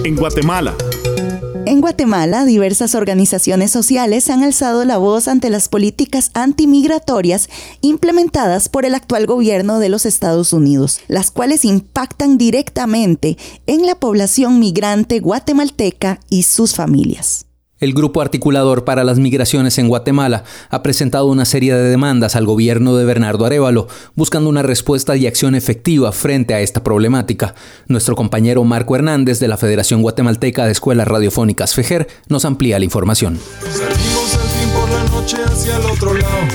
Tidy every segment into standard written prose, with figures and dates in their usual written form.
en Guatemala. En Guatemala, diversas organizaciones sociales han alzado la voz ante las políticas antimigratorias implementadas por el actual gobierno de los Estados Unidos, las cuales impactan directamente en la población migrante guatemalteca y sus familias. El Grupo Articulador para las Migraciones en Guatemala ha presentado una serie de demandas al gobierno de Bernardo Arévalo, buscando una respuesta y acción efectiva frente a esta problemática. Nuestro compañero Marco Hernández de la Federación Guatemalteca de Escuelas Radiofónicas FEGER nos amplía la información. Salimos al fin por la noche hacia el otro lado.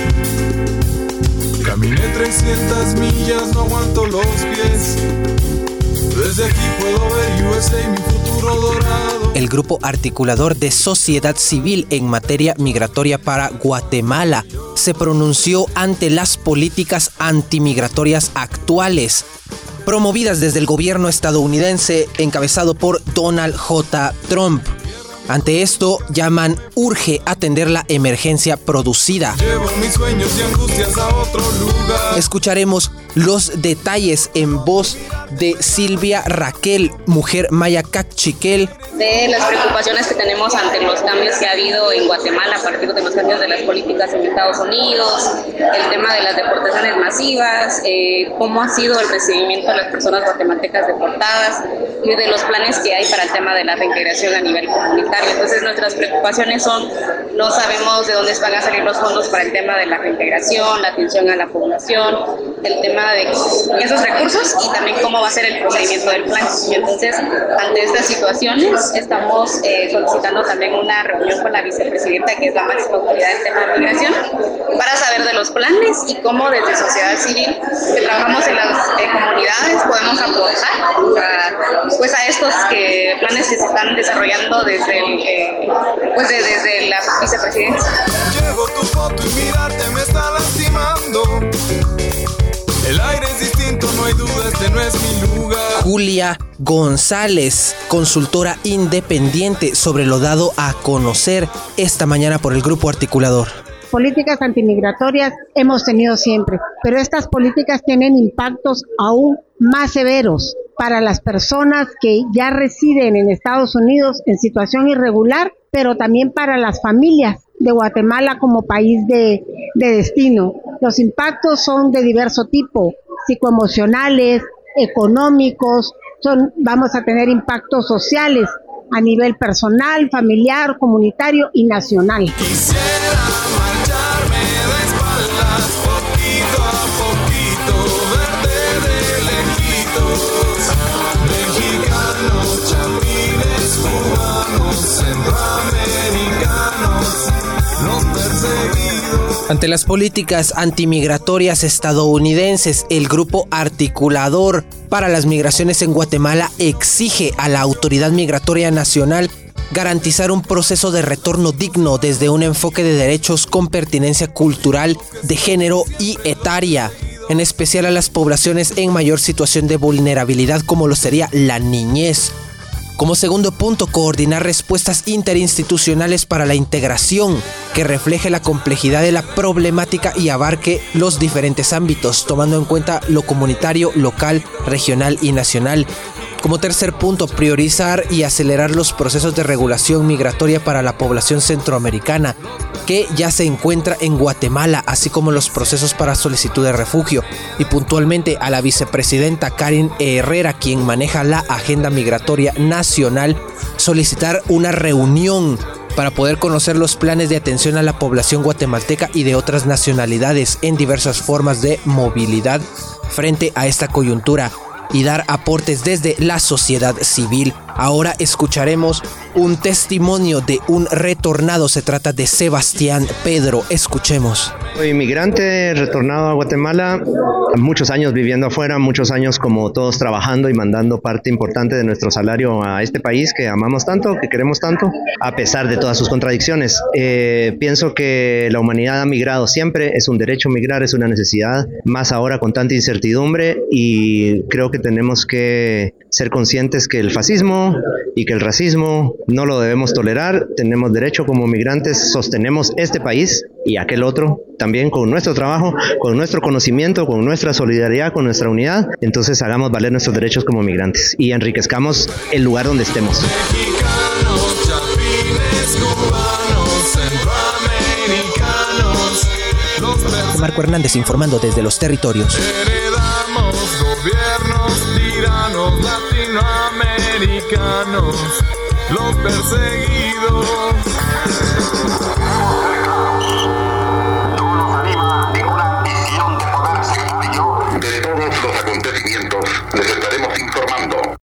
Caminé 300 millas, no aguanto los pies. Desde aquí puedo ver USA y mi futuro dorado. El Grupo Articulador de Sociedad Civil en materia migratoria para Guatemala se pronunció ante las políticas antimigratorias actuales, promovidas desde el gobierno estadounidense encabezado por Donald J. Trump. Ante esto, llaman urge atender la emergencia producida. Llevo mis sueños y angustias a otro lugar. Escucharemos los detalles en voz de Silvia Raquel, mujer maya cachiquel, de las preocupaciones que tenemos ante los cambios que ha habido en Guatemala a partir de los cambios de las políticas en Estados Unidos, el tema de las deportaciones masivas, cómo ha sido el recibimiento de las personas guatemaltecas deportadas y de los planes que hay para el tema de la reintegración a nivel comunitario. Entonces nuestras preocupaciones son, no sabemos de dónde van a salir los fondos para el tema de la reintegración, la atención a la población, el tema de esos recursos y también cómo va a ser el procedimiento del plan. Y entonces, ante estas situaciones, estamos solicitando también una reunión con la vicepresidenta, que es la máxima autoridad del tema de migración, para saber de los planes y cómo desde sociedad civil, que trabajamos en las comunidades, podemos aportar a estos planes que se están desarrollando desde la vicepresidencia. Llevo tu foto y mirarte me está lastimando. El aire es distinto, no hay duda, este no es mi lugar. Julia González, consultora independiente sobre lo dado a conocer esta mañana por el Grupo Articulador. Políticas antimigratorias hemos tenido siempre, pero estas políticas tienen impactos aún más severos para las personas que ya residen en Estados Unidos en situación irregular, pero también para las familias de Guatemala como país de destino. Los impactos son de diverso tipo, psicoemocionales, económicos, vamos a tener impactos sociales a nivel personal, familiar, comunitario y nacional. Quisiera marcharme de espaldas, poquito a poquito, verte de lejitos. Mexicanos, chapines, cubanos, centroamericanos, los perseguidos. Ante las políticas antimigratorias estadounidenses, el Grupo Articulador para las Migraciones en Guatemala exige a la Autoridad Migratoria Nacional garantizar un proceso de retorno digno desde un enfoque de derechos con pertinencia cultural, de género y etaria, en especial a las poblaciones en mayor situación de vulnerabilidad como lo sería la niñez. Como segundo punto, coordinar respuestas interinstitucionales para la integración que refleje la complejidad de la problemática y abarque los diferentes ámbitos, tomando en cuenta lo comunitario, local, regional y nacional. Como tercer punto, priorizar y acelerar los procesos de regulación migratoria para la población centroamericana que ya se encuentra en Guatemala, así como los procesos para solicitud de refugio. Y puntualmente a la vicepresidenta Karen Herrera, quien maneja la agenda migratoria nacional, solicitar una reunión para poder conocer los planes de atención a la población guatemalteca y de otras nacionalidades en diversas formas de movilidad frente a esta coyuntura y dar aportes desde la sociedad civil. Ahora escucharemos un testimonio de un retornado. Se trata de Sebastián Pedro. Escuchemos. Soy inmigrante retornado a Guatemala, muchos años viviendo afuera, muchos años como todos trabajando y mandando parte importante de nuestro salario a este país que amamos tanto, que queremos tanto, a pesar de todas sus contradicciones. Pienso que la humanidad ha migrado siempre, es un derecho migrar, es una necesidad, más ahora con tanta incertidumbre, y creo que tenemos que ser conscientes que el fascismo y que el racismo no lo debemos tolerar. Tenemos derecho como migrantes, sostenemos este país y aquel otro también con nuestro trabajo, con nuestro conocimiento, con nuestra solidaridad, con nuestra unidad. Entonces hagamos valer nuestros derechos como migrantes y enriquezcamos el lugar donde estemos. Mexicanos, chapines, cubanos, centroamericanos, Marco Hernández informando desde los territorios. heredamos gobiernos tiranos latinoamericanos, los perseguidos.